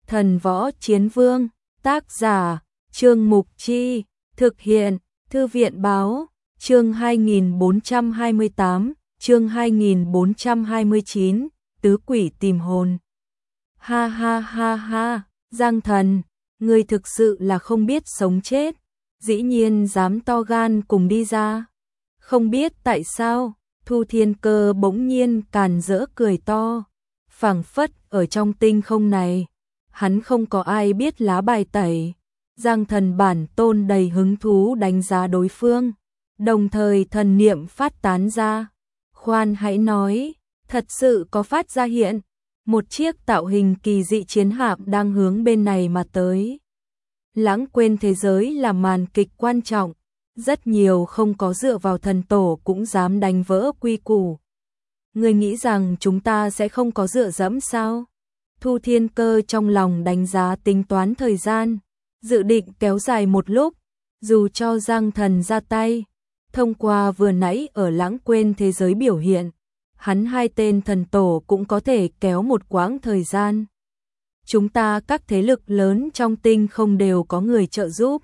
Thần Võ Chiến Vương, tác giả, Trương Mục Chi, thực hiện, Thư viện Báo, chương 2428, chương 2429, Tứ Quỷ Tìm Hồn. Ha ha ha ha, Giang Thần, ngươi thực sự là không biết sống chết, dĩ nhiên dám to gan cùng đi ra. Không biết tại sao, Thu Thiên Cơ bỗng nhiên càn rỡ cười to, phảng phất ở trong tinh không này, hắn không có ai biết lá bài tẩy. Giang Thần bản tôn đầy hứng thú đánh giá đối phương, đồng thời thần niệm phát tán ra. Khoan hãy nói, thật sự có phát ra hiện, một chiếc tạo hình kỳ dị chiến hạm đang hướng bên này mà tới. Lãng quên thế giới là màn kịch quan trọng, rất nhiều không có dựa vào thần tổ cũng dám đánh vỡ quy củ. Ngươi nghĩ rằng chúng ta sẽ không có dựa dẫm sao? Thu Thiên Cơ trong lòng đánh giá tính toán thời gian, dự định kéo dài một lúc, dù cho Giang Thần ra tay. Thông qua vừa nãy ở lãng quên thế giới biểu hiện, hắn hai tên thần tổ cũng có thể kéo một quãng thời gian. Chúng ta các thế lực lớn trong tinh không đều có người trợ giúp.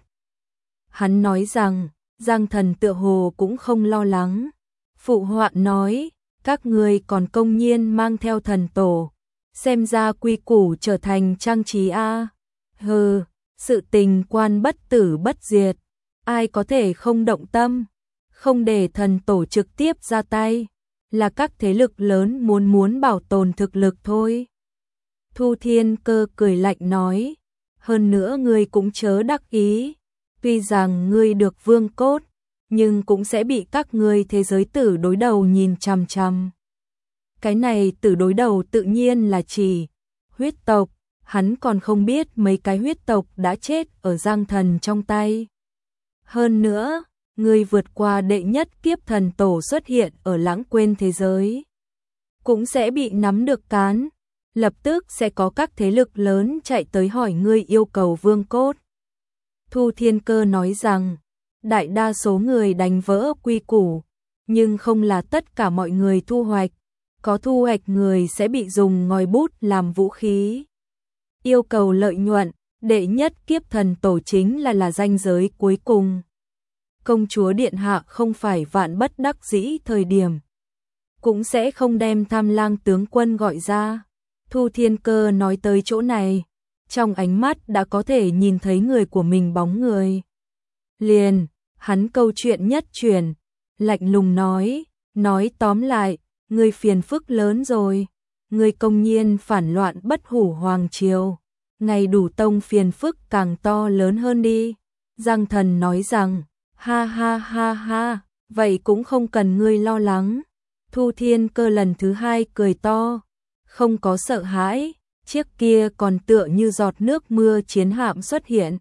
Hắn nói rằng, Giang Thần tựa hồ cũng không lo lắng. Phụ họa nói, các ngươi còn công nhiên mang theo thần tổ, xem ra quy củ trở thành trang trí a. Hừ, sự tình quan bất tử bất diệt, ai có thể không động tâm, không để thần tổ trực tiếp ra tay, là các thế lực lớn muốn bảo tồn thực lực thôi. Thu Thiên Cơ cười lạnh nói, hơn nữa ngươi cũng chớ đắc ý, tuy rằng ngươi được vương cốt, nhưng cũng sẽ bị các ngươi thế giới tử đối đầu nhìn chằm chằm. Cái này tử đối đầu tự nhiên là chỉ huyết tộc, hắn còn không biết mấy cái huyết tộc đã chết ở Giang Thần trong tay. Hơn nữa, ngươi vượt qua đệ nhất kiếp thần tổ xuất hiện ở lãng quên thế giới, cũng sẽ bị nắm được cán, lập tức sẽ có các thế lực lớn chạy tới hỏi ngươi yêu cầu vương cốt. Thu Thiên Cơ nói rằng, đại đa số người đánh vỡ quy củ, nhưng không là tất cả mọi người thu hoạch, có thu hoạch người sẽ bị dùng ngòi bút làm vũ khí. Yêu cầu lợi nhuận, đệ nhất kiếp thần tổ chính là ranh giới cuối cùng. Công chúa điện hạ không phải vạn bất đắc dĩ thời điểm, cũng sẽ không đem Tham Lang tướng quân gọi ra. Thu Thiên Cơ nói tới chỗ này, trong ánh mắt đã có thể nhìn thấy người của mình bóng người. Liền, hắn câu chuyện nhất chuyển, lạnh lùng nói tóm lại, ngươi phiền phức lớn rồi, ngươi công nhiên phản loạn Bất Hủ Hoàng Triều, ngày đủ tông phiền phức càng to lớn hơn đi. Giang Thần nói rằng, ha ha ha ha, vậy cũng không cần ngươi lo lắng. Thu Thiên Cơ lần thứ hai cười to, không có sợ hãi, chiếc kia còn tựa như giọt nước mưa chiến hạm xuất hiện.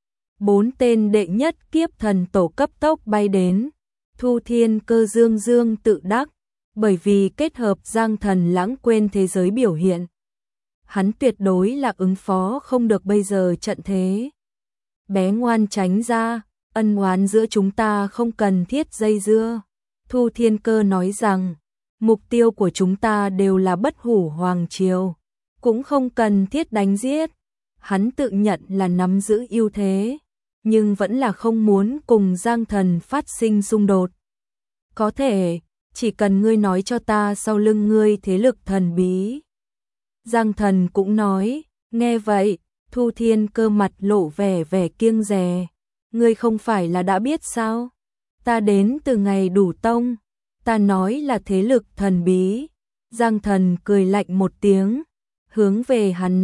4 tên đệ nhất kiếp thần tổ cấp tốc bay đến. Thu Thiên Cơ dương dương tự đắc, bởi vì kết hợp Giang Thần lãng quên thế giới biểu hiện, hắn tuyệt đối là ứng phó không được bây giờ trận thế. Bé ngoan tránh ra, ân oán giữa chúng ta không cần thiết dây dưa. Thu Thiên Cơ nói rằng, mục tiêu của chúng ta đều là Bất Hủ Hoàng Triều, cũng không cần thiết đánh giết. Hắn tự nhận là nắm giữ ưu thế, nhưng vẫn là không muốn cùng Giang Thần phát sinh xung đột. Có thể, chỉ cần ngươi nói cho ta sau lưng ngươi thế lực thần bí. Giang Thần cũng nói, nghe vậy, Thu Thiên Cơ mặt lộ vẻ kiêng dè. Ngươi không phải là đã biết sao? Ta đến từ ngày đủ tông, ta nói là thế lực thần bí. Giang Thần cười lạnh một tiếng, hướng về hắn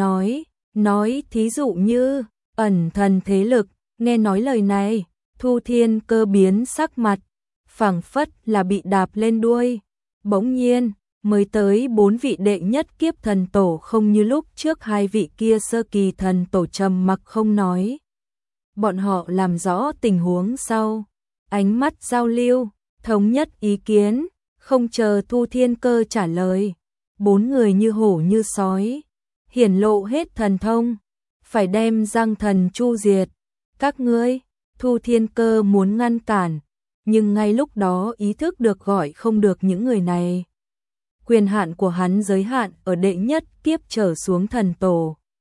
nói thí dụ như, ẩn thần thế lực. Nghe nói lời này, Thu Thiên Cơ biến sắc mặt, phảng phất là bị đạp lên đuôi. Bỗng nhiên, mới tới 4 vị đệ nhất kiếp thần tổ không như lúc trước 2 vị kia sơ kỳ thần tổ trầm mặc không nói. Bọn họ làm rõ tình huống sau, ánh mắt giao lưu, thống nhất ý kiến, không chờ Thu Thiên Cơ trả lời. 4 người như hổ như sói, hiển lộ hết thần thông, phải đem Giang Thần chu diệt. Các ngươi, Thu Thiên Cơ muốn ngăn cản, nhưng ngay lúc đó ý thức được gọi không được những người này. Quyền hạn của hắn giới hạn ở đệ nhất kiếp trở xuống thần tổ.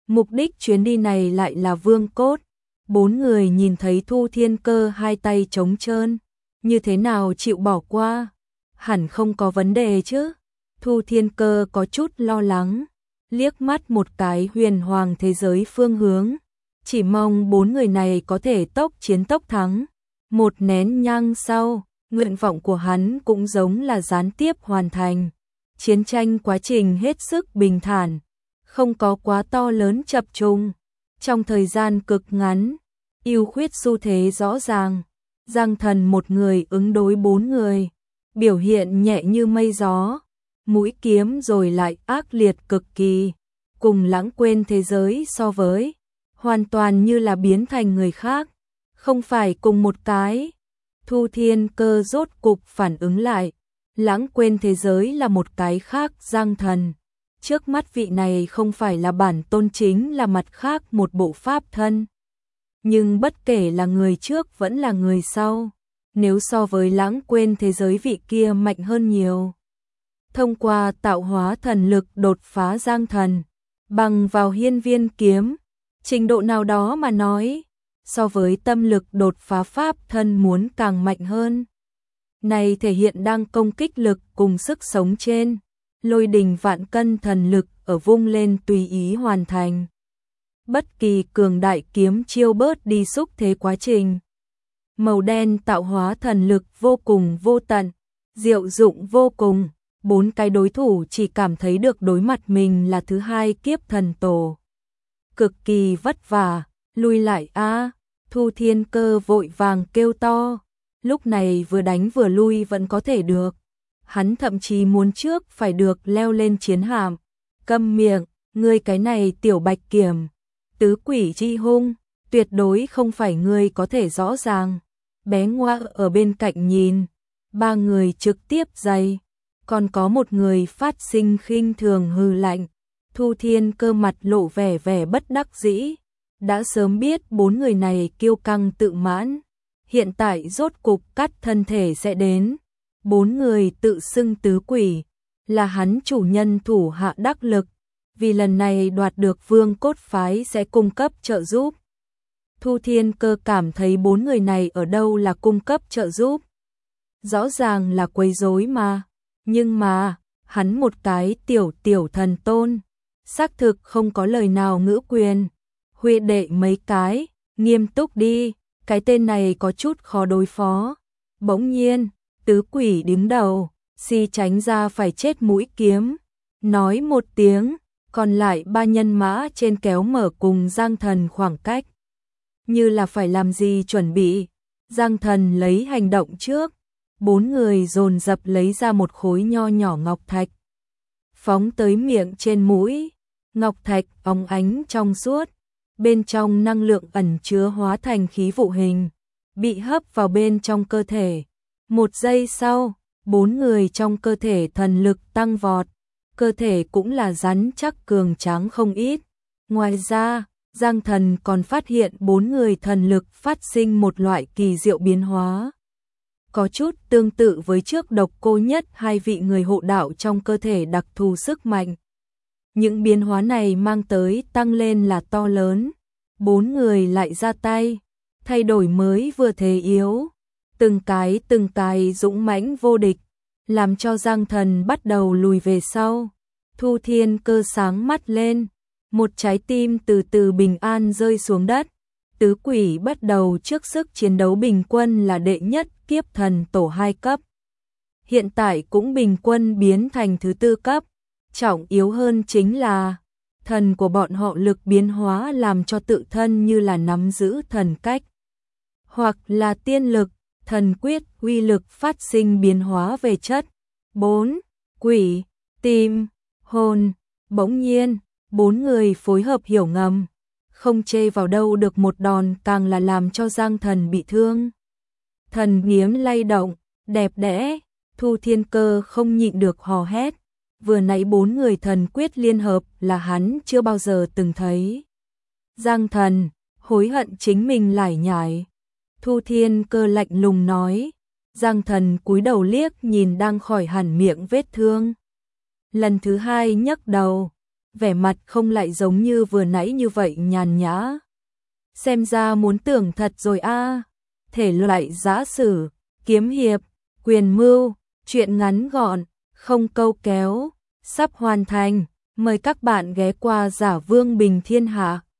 Mục đích chuyến đi này lại là vương cốt. Bốn người nhìn thấy Thu Thiên Cơ hai tay trống trơn, như thế nào chịu bỏ qua? Hẳn không có vấn đề chứ? Thu Thiên Cơ có chút lo lắng, liếc mắt một cái huyền hoàng thế giới phương hướng, chỉ mong bốn người này có thể tốc chiến tốc thắng. Một nén nhang sau, nguyện vọng của hắn cũng giống là gián tiếp hoàn thành. Chiến tranh quá trình hết sức bình thản, không có quá to lớn chập trùng. Trong thời gian cực ngắn, ưu khuyết xu thế rõ ràng. Giang Thần một người ứng đối bốn người, biểu hiện nhẹ như mây gió, mũi kiếm rồi lại ác liệt cực kỳ, cùng lãng quên thế giới so với, hoàn toàn như là biến thành người khác, không phải cùng một cái. Thu Thiên Cơ rốt cục phản ứng lại, lãng quên thế giới là một cái khác. Giang Thần, trước mắt vị này không phải là bản tôn chính là mặt khác một bộ pháp thân. Nhưng bất kể là người trước vẫn là người sau, nếu so với lãng quên thế giới vị kia mạnh hơn nhiều. Thông qua tạo hóa thần lực đột phá Giang Thần, bằng vào hiên viên kiếm, trình độ nào đó mà nói, so với tâm lực đột phá pháp thân muốn càng mạnh hơn. Này thể hiện đang công kích lực cùng sức sống trên, lôi đình vạn cân thần lực ở vung lên tùy ý hoàn thành. Bất kỳ cường đại kiếm chiêu bớt đi xúc thế quá trình. Màu đen tạo hóa thần lực vô cùng vô tận, diệu dụng vô cùng. Bốn cái đối thủ chỉ cảm thấy được đối mặt mình là thứ hai kiếp thần tổ. Cực kỳ vất vả, lui lại a. Thu Thiên Cơ vội vàng kêu to, lúc này vừa đánh vừa lui vẫn có thể được. Hắn thậm chí muốn trước phải được leo lên chiến hạm. Câm miệng, ngươi cái này tiểu bạch kiểm, tứ quỷ chi hung, tuyệt đối không phải ngươi có thể rõ ràng. Bé Ngoa ở bên cạnh nhìn, ba người trực tiếp giày, còn có một người phát sinh khinh thường hừ lạnh. Thu Thiên Cơ mặt lộ vẻ vẻ bất đắc dĩ, đã sớm biết bốn người này kiêu căng tự mãn, hiện tại rốt cục cắt thân thể sẽ đến. Bốn người tự xưng tứ quỷ, là hắn chủ nhân thủ hạ đắc lực, vì lần này đoạt được vương cốt phái sẽ cung cấp trợ giúp. Thu Thiên Cơ cảm thấy bốn người này ở đâu là cung cấp trợ giúp. Rõ ràng là quấy rối mà, nhưng mà, hắn một cái tiểu thần tôn, xác thực không có lời nào ngữ quyền. Huệ đệ mấy cái, nghiêm túc đi, cái tên này có chút khó đối phó. Bỗng nhiên, tứ quỷ đứng đầu, si tránh ra phải chết mũi kiếm, nói một tiếng, còn lại ba nhân mã trên kéo mở cùng Giang Thần khoảng cách. Như là phải làm gì chuẩn bị, Giang Thần lấy hành động trước, bốn người dồn dập lấy ra một khối nho nhỏ ngọc thạch. Phóng tới miệng trên mũi, ngọc thạch óng ánh trong suốt, bên trong năng lượng ẩn chứa hóa thành khí vụ hình, bị hấp vào bên trong cơ thể. Một giây sau, bốn người trong cơ thể thần lực tăng vọt, cơ thể cũng là rắn chắc cường tráng không ít. Ngoài ra, Giang Thần còn phát hiện bốn người thần lực phát sinh một loại kỳ diệu biến hóa. Có chút tương tự với trước Độc Cô Nhất hai vị người hộ đạo trong cơ thể đặc thù sức mạnh. Những biến hóa này mang tới tăng lên là to lớn. Bốn người lại ra tay, thay đổi mới vừa thế yếu. Từng cái dũng mãnh vô địch, làm cho Giang Thần bắt đầu lùi về sau. Thu Thiên Cơ sáng mắt lên, một trái tim từ từ bình an rơi xuống đất. Tứ quỷ bắt đầu trước sức chiến đấu bình quân là đệ nhất kiếp thần tổ 2 cấp. Hiện tại cũng bình quân biến thành thứ 4 cấp. Trọng yếu hơn chính là thần của bọn họ lực biến hóa làm cho tự thân như là nắm giữ thần cách, hoặc là tiên lực, thần quyết, uy lực phát sinh biến hóa về chất. 4. Quỷ, tim, hồn. Bỗng nhiên, bốn người phối hợp hiểu ngầm, không chê vào đâu được một đòn, càng là làm cho Giang Thần bị thương. Thần nghiến lay động, đẹp đẽ, Thu Thiên Cơ không nhịn được hò hét. Vừa nãy bốn người thần quyết liên hợp là hắn chưa bao giờ từng thấy. Giang Thần, hối hận chính mình lải nhải. Thu Thiên Cơ lạnh lùng nói. Giang Thần cúi đầu liếc nhìn đang khỏi hẳn miệng vết thương. Lần thứ hai nhấc đầu, vẻ mặt không lại giống như vừa nãy như vậy nhàn nhã. Xem ra muốn tưởng thật rồi a. Thể loại giã sử, kiếm hiệp, quyền mưu, truyện ngắn gọn, không câu kéo, sắp hoàn thành. Mời các bạn ghé qua Giả Vương Bình Thiên Hạ.